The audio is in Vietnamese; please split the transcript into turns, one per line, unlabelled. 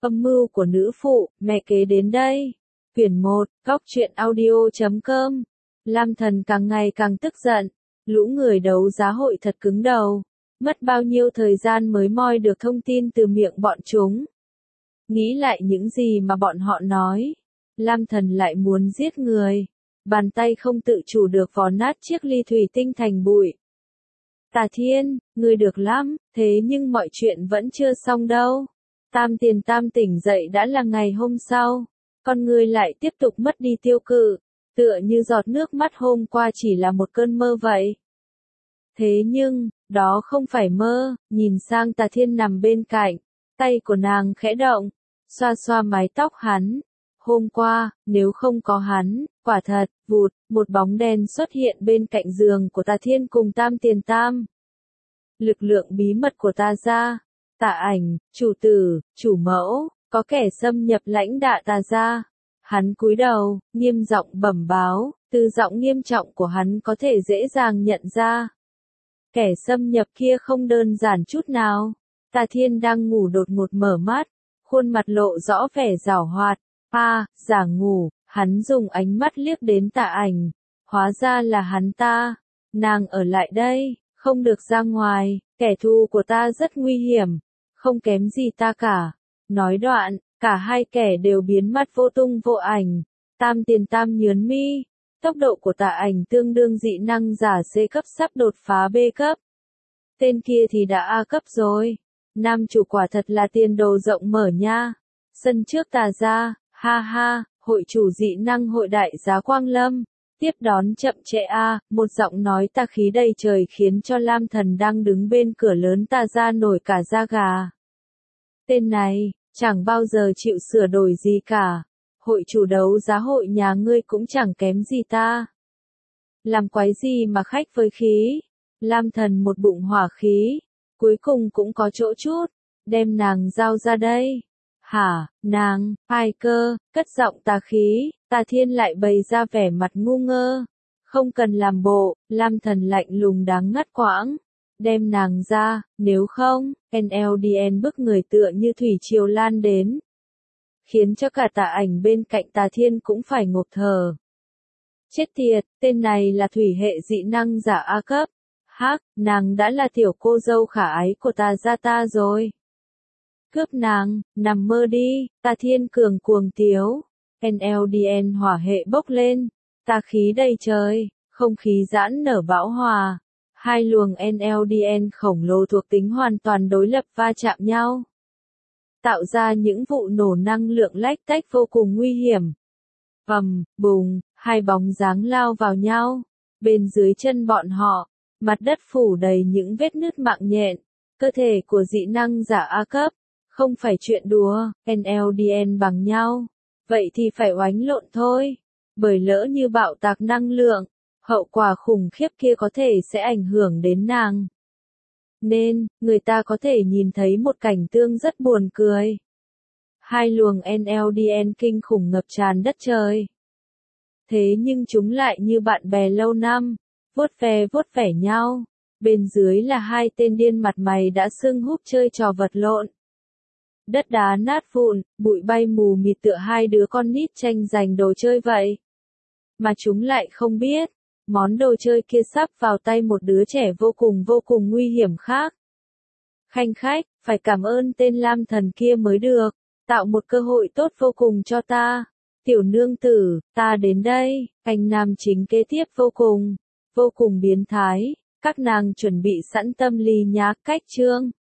Âm mưu của nữ phụ, mẹ kế đến đây. Quyển 1, Góc truyện audio.com. Lam Thần càng ngày càng tức giận. Lũ người đấu giá hội thật cứng đầu. Mất bao nhiêu thời gian mới moi được thông tin từ miệng bọn chúng. Nghĩ lại những gì mà bọn họ nói. Lam Thần lại muốn giết người. Bàn tay không tự chủ được vò nát chiếc ly thủy tinh thành bụi. Tà Thiên, ngươi được lắm, thế nhưng mọi chuyện vẫn chưa xong đâu. Tam Tiền Tam tỉnh dậy đã là ngày hôm sau. Con ngươi lại tiếp tục mất đi tiêu cự. Tựa như giọt nước mắt hôm qua chỉ là một cơn mơ vậy. Thế nhưng, đó không phải mơ, nhìn sang Tà Thiên nằm bên cạnh. Tay của nàng khẽ động, xoa xoa mái tóc hắn. Hôm qua, nếu không có hắn, quả thật, vụt, một bóng đen xuất hiện bên cạnh giường của Tà Thiên cùng Tam Tiền Tam. Lực lượng bí mật của Tà gia, Tà Ảnh, chủ tử, chủ mẫu, có kẻ xâm nhập lãnh đạ Tà gia. Hắn cúi đầu, nghiêm giọng bẩm báo, từ giọng nghiêm trọng của hắn có thể dễ dàng nhận ra. Kẻ xâm nhập kia không đơn giản chút nào. Tà Thiên đang ngủ đột ngột mở mắt, khuôn mặt lộ rõ vẻ giảo hoạt. Giả ngủ, hắn dùng ánh mắt liếc đến Tà Ảnh. Hóa ra là hắn ta. Nàng ở lại đây, không được ra ngoài, kẻ thù của ta rất nguy hiểm, không kém gì ta cả. Nói đoạn, cả hai kẻ đều biến mất vô tung vô ảnh. Tam Tiền Tam nhướng mi, tốc độ của Tà Ảnh tương đương dị năng giả C cấp sắp đột phá B cấp. Tên kia thì đã A cấp rồi. Nam chủ quả thật là tiền đồ rộng mở nha. Sân trước Tà gia, ha ha, hội chủ dị năng hội đại giá Quang Lâm. Tiếp đón chậm trễ một giọng nói tà khí đầy trời khiến cho Lam Thần đang đứng bên cửa lớn Tà gia nổi cả da gà. Tên này, chẳng bao giờ chịu sửa đổi gì cả. Hội chủ đấu giá hội nhà ngươi cũng chẳng kém gì ta. Làm quái gì mà khách với khí. Lam Thần một bụng hỏa khí. Cuối cùng cũng có chỗ chút. Đem nàng giao ra đây. Hả, nàng, ai cơ, cất giọng tà khí. Tà Thiên lại bày ra vẻ mặt ngu ngơ. Không cần làm bộ, Lam Thần lạnh lùng đáng ngắt quãng. Đem nàng ra, nếu không, NLDN bức người tựa như thủy triều lan đến. Khiến cho cả Tà Ảnh bên cạnh Tà Thiên cũng phải ngộp thở. Chết tiệt, tên này là thủy hệ dị năng giả A cấp. Hắc, nàng đã là tiểu cô dâu khả ái của Tà gia ta rồi. Cướp nàng, nằm mơ đi, Tà Thiên cường cuồng tiếu. NLDN hỏa hệ bốc lên, tà khí đầy trời, không khí giãn nở bão hòa. Hai luồng NLDN khổng lồ thuộc tính hoàn toàn đối lập va chạm nhau. Tạo ra những vụ nổ năng lượng lách tách vô cùng nguy hiểm. Bùng, hai bóng dáng lao vào nhau. Bên dưới chân bọn họ, mặt đất phủ đầy những vết nứt mạng nhện. Cơ thể của dị năng giả A cấp, không phải chuyện đùa, NLDN bằng nhau. Vậy thì phải oánh lộn thôi. Bởi lỡ như bạo tạc năng lượng, hậu quả khủng khiếp kia có thể sẽ ảnh hưởng đến nàng. Nên, người ta có thể nhìn thấy một cảnh tượng rất buồn cười. Hai luồng NLDN kinh khủng ngập tràn đất trời. Thế nhưng chúng lại như bạn bè lâu năm, vuốt vẻ nhau. Bên dưới là hai tên điên mặt mày đã sưng húp chơi trò vật lộn. Đất đá nát vụn, bụi bay mù mịt tựa hai đứa con nít tranh giành đồ chơi vậy. Mà chúng lại không biết, món đồ chơi kia sắp vào tay một đứa trẻ vô cùng nguy hiểm khác. Khanh khách, phải cảm ơn tên Lam Thần kia mới được, tạo một cơ hội tốt vô cùng cho ta. Tiểu nương tử, ta đến đây, anh nam chính kế tiếp vô cùng biến thái, các nàng chuẩn bị sẵn tâm lý nhá, cách chương.